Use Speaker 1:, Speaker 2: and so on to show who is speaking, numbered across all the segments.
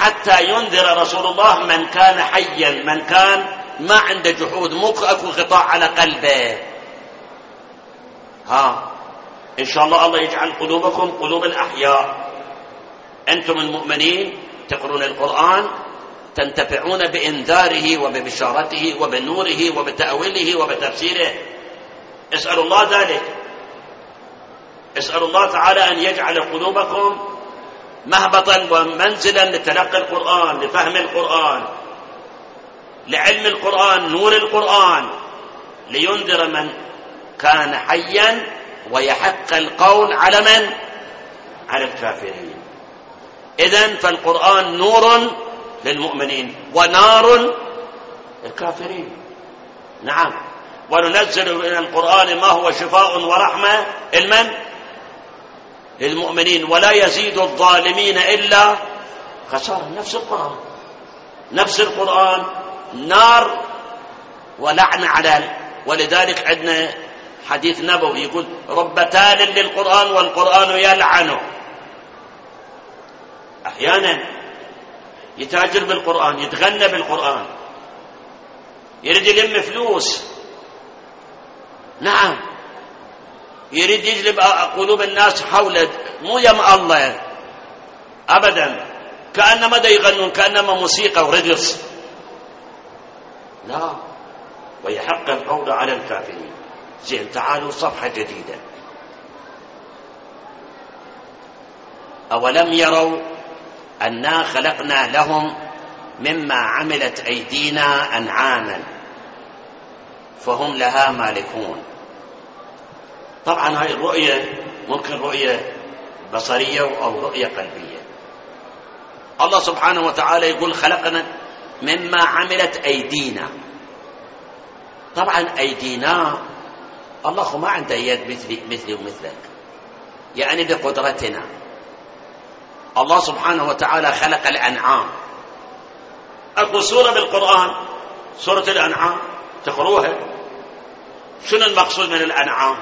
Speaker 1: حتى ينذر رسول الله من كان حيا، من كان ما عنده جحود، مو اكو غطاء على قلبه. إن شاء الله يجعل قلوبكم قلوب الأحياء. أنتم المؤمنين تقرون القرآن تنتفعون بإنذاره وببشارته وبنوره وبتأويله وبتفسيره. اسألوا الله ذلك، اسألوا الله تعالى أن يجعل قلوبكم مهبطا ومنزلا لتلقي القرآن، لفهم القرآن، لعلم القرآن، نور القرآن، لينذر من كان حيا ويحق القول على من؟ على الكافرين. إذن فالقرآن نور للمؤمنين ونار للكافرين. نعم. وننزل من القرآن ما هو شفاء ورحمة للمؤمنين ولا يزيد الظالمين إلا خسارة. نفس القرآن نار ولعنة على. ولذلك عندنا حديث نبوي يقول رب تال للقرآن والقرآن يلعنه. أحيانا يتاجر بالقرآن، يتغنى بالقرآن، يريد يلم فلوس. نعم، يريد يجلب قلوب الناس حوله، مو يم الله أبدا، كأنما دا يغنون، كأنما موسيقى ورقص. لا، ويحق القول على الكافرين. زين، تعالوا صفحة جديدة. أولم يروا أنا خلقنا لهم مما عملت أيدينا أنعاما فهم لها مالكون. طبعا هاي الرؤية ممكن رؤية بصرية أو رؤية قلبية. الله سبحانه وتعالى يقول خلقنا مما عملت أيدينا. طبعا أيدينا، الله ما عنده يد مثلي ومثلك، يعني بقدرتنا. الله سبحانه وتعالى خلق الأنعام. أكو سورة بالقرآن، سورة الأنعام، تقروها. شنو المقصود من الأنعام؟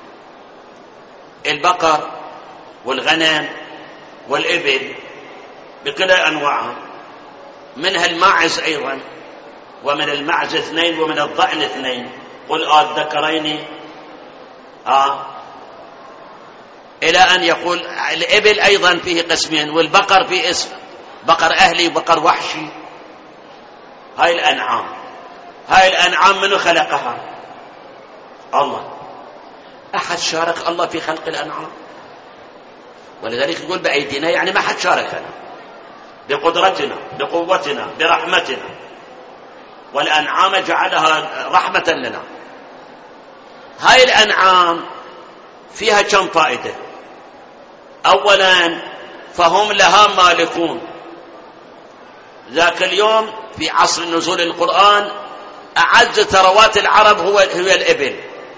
Speaker 1: البقر والغنم والإبل بكل أنواعها، منها الماعز أيضا، ومن المعز 2 ومن الضأن 2. قل الذكرين إلى أن يقول الإبل أيضا فيه قسمين، والبقر فيه اسم، بقر أهلي وبقر وحشي. هاي الأنعام من خلقها؟ الله. أحد شارك الله في خلق الأنعام؟ ولذلك يقول بأيدينا، يعني ما حد شاركنا، بقدرتنا، بقوتنا، برحمتنا. والأنعام جعلها رحمة لنا. هاي الأنعام فيها كم فائدة؟ أولا، فهم لها مالكون. ذاك اليوم في عصر نزول القرآن أعز ثروات العرب هو الإبل.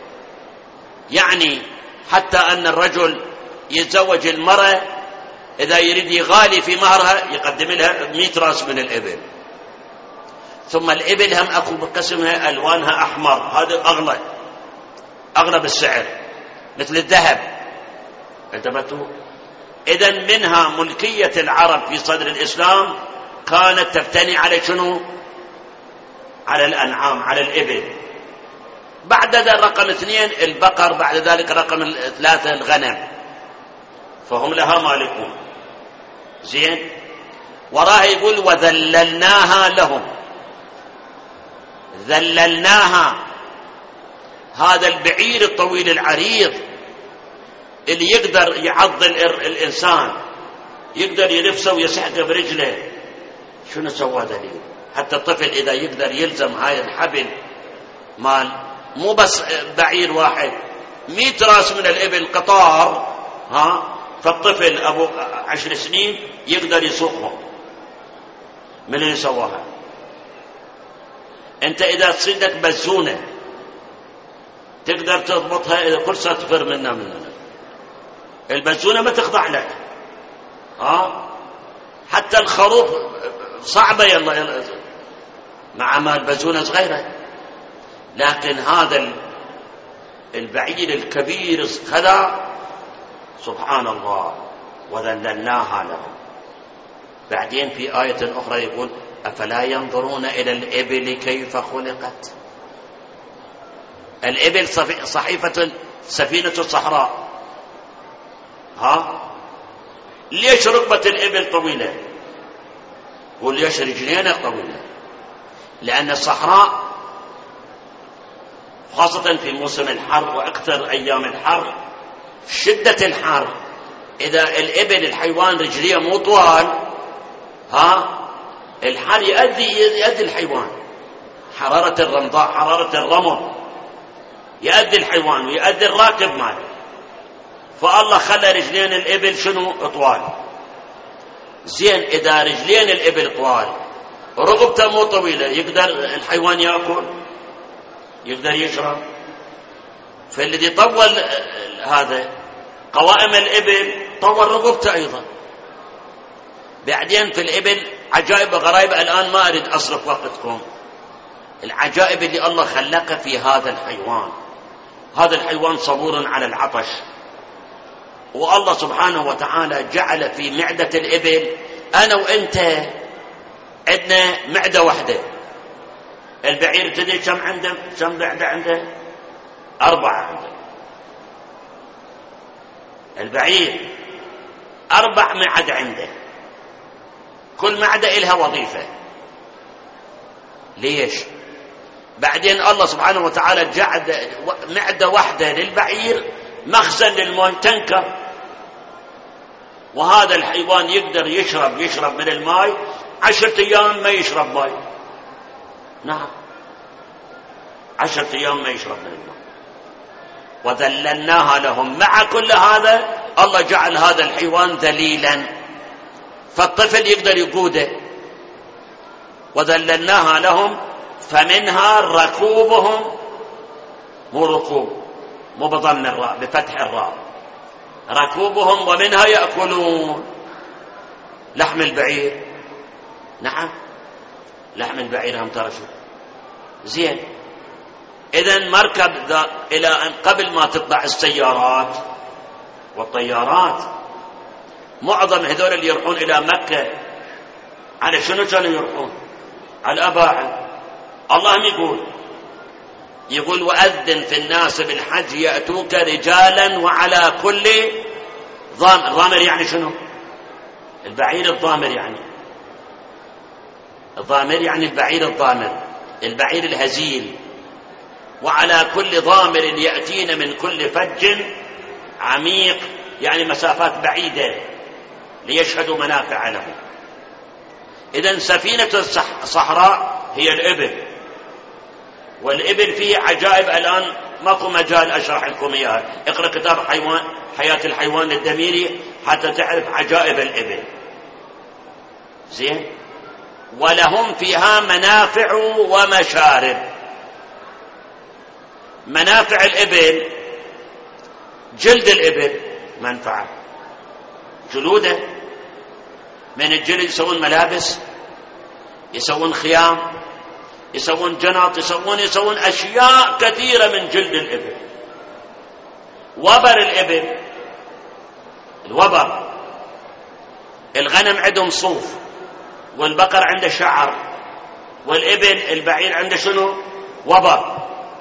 Speaker 1: يعني حتى أن الرجل يتزوج المرأة إذا يريد يغالي في مهرها يقدم لها 100 رأس من الإبل. ثم الإبل هم أكو بقسمها ألوانها أحمر، هذا أغلى بالسعر، مثل الذهب. انتبهتوا؟ إذن منها ملكية العرب في صدر الإسلام كانت تفتني على شنو؟ على الأنعام، على الإبل. بعد ذلك رقم 2 البقر، بعد ذلك رقم 3 الغنم. فهم لها مالكون. زين، وراها يقول وذللناها لهم. ذللناها، هذا البعير الطويل العريض اللي يقدر يعض الإنسان، يقدر ينفسه ويسحقه برجله. شنو سوى ذلك؟ حتى الطفل إذا يقدر يلزم هاي الحبل مال، مو بس بعير واحد، 100 راس من الإبل قطار، فالطفل أبو 10 سنين يقدر يسوقهم. من اللي سواها؟ أنت إذا تصيدك بزونة تقدر تضبطها، إذا فرصة تفر منها. البزونة ما تخضع لك. حتى الخروف صعبة، يلا مع ما البزونة صغيرة. لكن هذا البعير الكبير كذا، سبحان الله، وذللناها لهم. بعدين في آية أخرى يقول أفلا ينظرون إلى الإبل كيف خلقت. الإبل سفينة الصحراء، ليش ركبة الإبل طويلة وليش رجلين طويلة؟ لأن الصحراء خاصة في موسم الحر وأكثر أيام الحر، شدة الحر، إذا الإبل الحيوان رجليه مو طوال الحر يؤذي الحيوان، حرارة الرمضاء، حرارة الرمل يؤذي الحيوان ويؤذي الراكب ماله. فالله خلى رجلين الإبل شنو؟ طوال. زين إذا رجلين الإبل طوال رقبته مو طويلة، يقدر الحيوان يأكل؟ يقدر يشرب؟ فالذي طول هذا قوائم الإبل طول رقبته أيضا. بعدين في الإبل عجائب وغرائب، الآن ما أريد أصرف وقتكم. العجائب اللي الله خلقها في هذا الحيوان، هذا الحيوان صبور على العطش، والله سبحانه وتعالى جعل في معدة الإبل، أنا وإنت عندنا معدة واحدة. البعير تدري كم عنده؟ كم معدة عنده؟ 4 عنده. البعير 4 معد عنده، كل معدة إلها وظيفة. ليش؟ بعدين الله سبحانه وتعالى جعل معدة واحدة للبعير مخزن للماء، تنكر، وهذا الحيوان يقدر يشرب من الماء 10 أيام ما يشرب ماء. نعم، 10 أيام ما يشرب من الماء. وذللناها لهم. مع كل هذا الله جعل هذا الحيوان ذليلا، فالطفل يقدر يقوده. وذللناها لهم فمنها ركوبهم، مو ركوب، مو بضم الراء، بفتح الراء، ركوبهم، ومنها يأكلون. لحم البعير، نعم لحم البعير هم ترى شو زين. إذن مركب إلى أن قبل ما تطلع السيارات والطيارات، معظم هذول اللي يروحون إلى مكة على شنو كانوا يروحون؟ على الأباعد. الله يقول وأذن في الناس بالحج يأتوك رجالا وعلى كل ضامر. ضامر يعني شنو؟ البعير الضامر، يعني الضامر يعني البعير الضامر، البعير الهزيل. وعلى كل ضامر يأتين من كل فج عميق، يعني مسافات بعيدة، ليشهدوا منافع لهم. إذن سفينة الصحراء هي الإبل، والإبل فيه عجائب. الآن ماكو مجال أشرح لكم إياها، اقرأ كتاب حياة الحيوان الدميري حتى تعرف عجائب الإبل. زين. ولهم فيها منافع ومشارب. منافع الإبل، جلد الإبل منفعة، جلوده، من الجلد يسوون ملابس، يسوون خيام، يسوون جنط، يسوون أشياء كثيرة من جلد الإبل. وبر الإبل، الوبر، الغنم عندهم صوف، والبقر عنده شعر، والإبل البعير عنده شنو؟ وبر.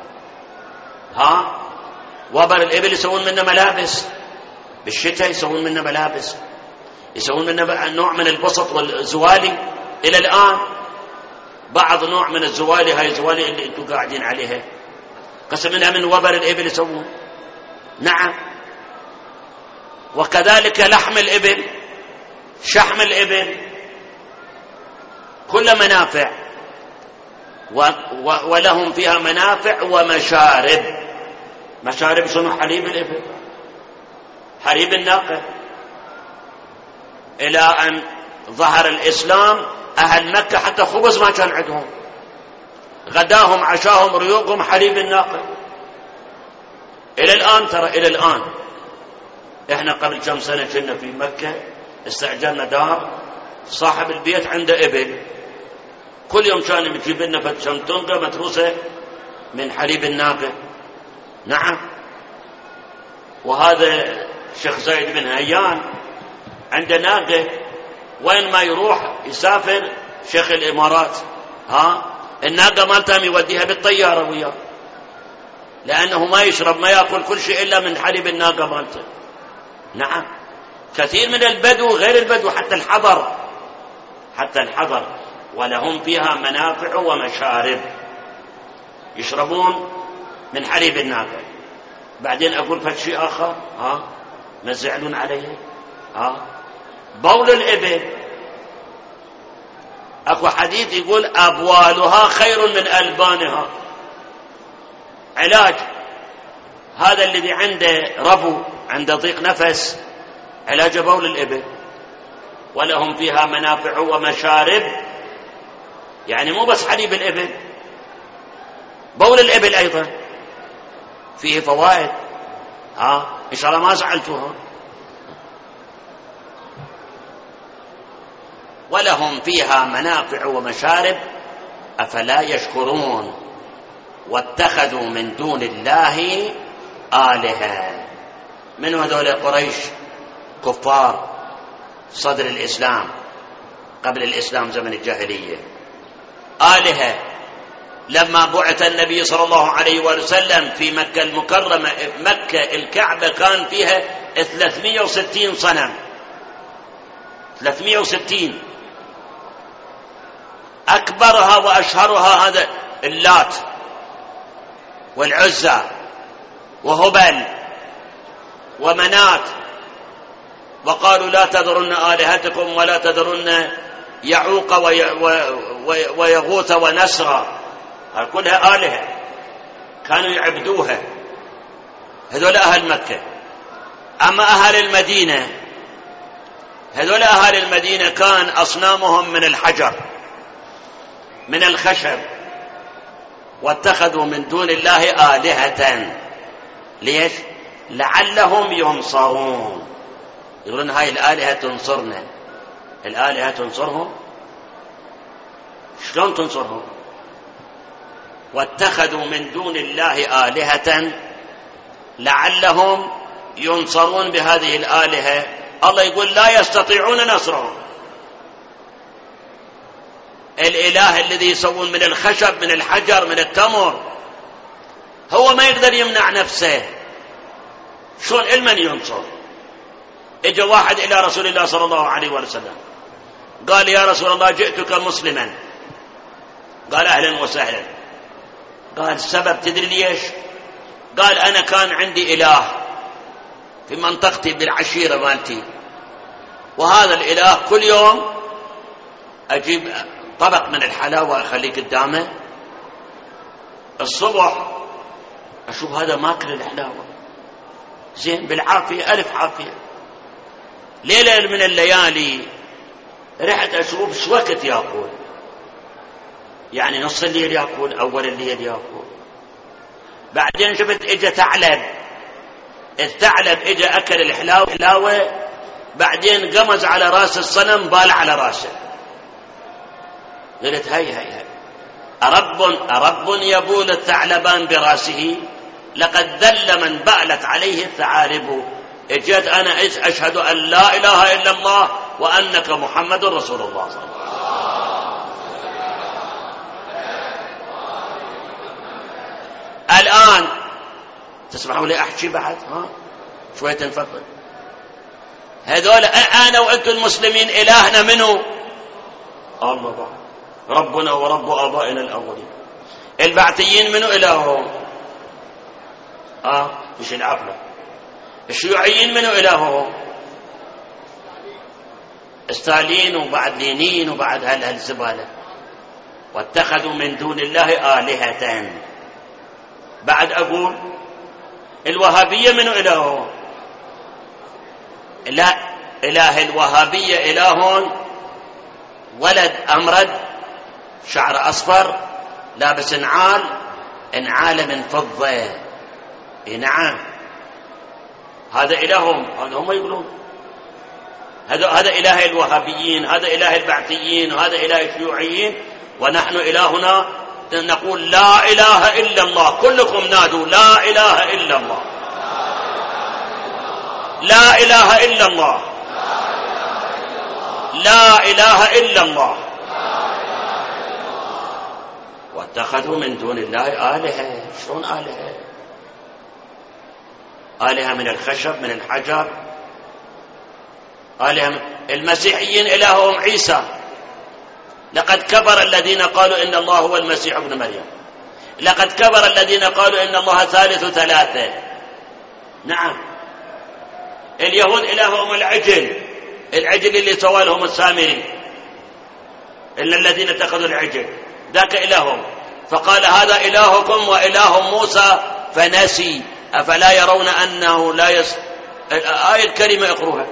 Speaker 1: وبر الإبل يسوون منه ملابس، بالشتاء يسوون منه ملابس، يسوون منه نوع من البسط والزوالي. إلى الآن بعض نوع من الزوالي، هاي الزوالي اللي انتم قاعدين عليها قسم منها من وبر الإبل يسوون. نعم. وكذلك لحم الإبل، شحم الإبل، كل منافع. ولهم فيها منافع ومشارب. مشارب شنو؟ حليب الإبل، حليب الناقة. إلى أن ظهر الإسلام أهل مكة حتى خبز ما كان عندهم، غداهم عشاهم ريوقهم حليب الناقة. إلى الآن ترى، إلى الآن إحنا قبل كم سنة كنا في مكة، استأجرنا دار، صاحب البيت عنده إبل، كل يوم كان يجيب لنا فتشنطنقة متروسة من حليب الناقة. نعم. وهذا الشيخ زايد بن هيان عنده ناقة وين ما يروح يسافر شيخ الإمارات الناقة مالتهم يوديها بالطيارة وياه، لأنه ما يشرب ما يأكل كل شيء إلا من حليب الناقة مالته. نعم، كثير من البدو غير البدو حتى الحضر ولهم فيها منافع ومشارب، يشربون من حليب الناقة. بعدين أقول فد شيء آخر ما زعلون عليه، بول الإبل. أكو حديث يقول أبوالها خير من ألبانها، علاج هذا الذي عنده ربو عنده ضيق نفس، علاج بول الإبل. ولهم فيها منافع ومشارب، يعني مو بس حليب الإبل، بول الإبل أيضا فيه فوائد. إن شاء الله ما زعلتوها. ولهم فيها منافع ومشارب أفلا يشكرون واتخذوا من دون الله آلهة. من هذول قريش كفار صدر الإسلام قبل الإسلام زمن الجاهلية، آلهة. لما بعث النبي صلى الله عليه وسلم في مكة المكرمة، مكة الكعبة كان فيها 360 صنم، 360. أكبرها وأشهرها هذا اللات والعزى وهبل ومنات. وقالوا لا تذرن آلهتكم ولا تذرن يعوق ويغوث ونسرا، كلها آلهة كانوا يعبدوها. هذول أهل مكة. أما أهل المدينة، هذول أهل المدينة كان أصنامهم من الحجر من الخشب، واتخذوا من دون الله آلهة. ليش؟ لعلهم ينصرون. يقولون هاي الآلهة تنصرنا. الآلهة تنصرهم؟ شلون تنصرهم؟ واتخذوا من دون الله آلهة لعلهم ينصرون بهذه الآلهة. الله يقول لا يستطيعون نصرهم. الإله الذي يسوون من الخشب من الحجر من التمر هو ما يقدر يمنع نفسه، شلون المن ينصر؟ اجى واحد إلى رسول الله صلى الله عليه وسلم قال يا رسول الله جئتك مسلما. قال أهلا وسهلا. قال السبب تدري ليش؟ قال أنا كان عندي إله في منطقتي بالعشيرة مالتي، وهذا الإله كل يوم أجيب طبق من الحلاوة أخليه قدامه، الصبح أشوف هذا ماكل الحلاوة زين بالعافية ألف عافية. ليلة من الليالي رحت أشوف شو وقت يأكل، يعني نص الليل يأكل أول الليل يأكل. بعدين شفت إجا ثعلب، الثعلب إجا أكل الحلاوة بعدين قمز على راس الصنم بال على راسه. قلت هاي أرب يبول الثعلبان براسه؟ لقد ذل من بالت عليه الثعالب. اجيت أنا أشهد أن لا إله إلا الله وأنك محمد رسول الله صلى الله عليه وسلم. الآن تسمحوا لي أحكي بعد شوية نفضل. هذول أنا وأنتم المسلمين إلهنا منه الله بعد ربنا ورب آبائنا الأولين. البعثيين منه إلههم مش العقل. الشيوعيين منه إلههم ستالين وبعد لينين وبعد هالزبالة. واتخذوا من دون الله آلهة. بعد أقول الوهابية منه إلههم. لا، إله الوهابية إله ولد أمرد شعر أصفر لابس انعال من فضة. نعم هذا إلههم، هذا هم يقولون هذا إله الوهابيين، هذا إله البعثيين، وهذا إله الشيوعيين. ونحن إلهنا نقول لا إله إلا الله. كلكم نادوا لا إله إلا الله، لا إله إلا الله، لا إله إلا الله. واتخذوا من دون الله آلهة. شلون آلهة؟ آلهة من الخشب، من الحجر، آلهة. المسيحيين إلههم عيسى. لقد كفر الذين قالوا إن الله هو المسيح ابن مريم. لقد كفر الذين قالوا إن الله ثالث ثلاثة. نعم. اليهود إلههم العجل، العجل اللي سوى لهم السامري، إلا الذين اتخذوا العجل ذاك إلههم. فقال هذا إلهكم وإله موسى فنسي أفلا يرون أنه لا الآية الكريمة يقروها.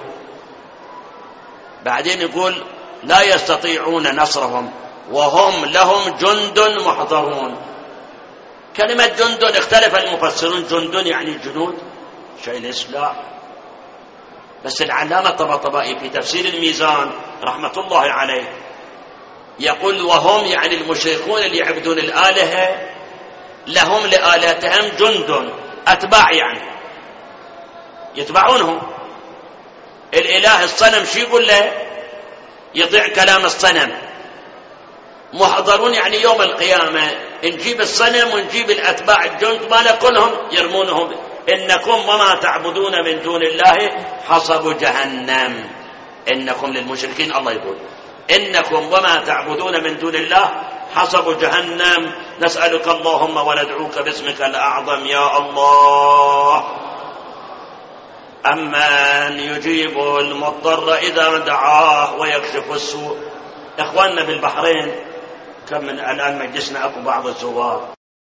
Speaker 1: بعدين يقول لا يستطيعون نصرهم وهم لهم جند محضرون. كلمة جند اختلف المفسرون، جند يعني جنود، شيء الإسلام. بس العلامة الطباطبائي في تفسير الميزان رحمة الله عليه يقول وهم يعني المشركون اللي يعبدون الآلهة لهم لآلهتهم جند، أتباع يعني يتبعونهم. الإله الصنم شو يقول له؟ يطيع كلام الصنم. محضرون يعني يوم القيامة نجيب الصنم ونجيب الأتباع الجند ما كلهم يرمونهم. إنكم وما تعبدون من دون الله حصب جهنم. إنكم للمشركين الله يقول إنكم وما تعبدون من دون الله حصب جهنم. نسألك اللهم وندعوك باسمك الأعظم يا الله. أمن يجيب المضطر إذا دعاه ويكشف السوء. إخواننا بالبحرين كم من الآن مجلسنا أكو بعض الزوار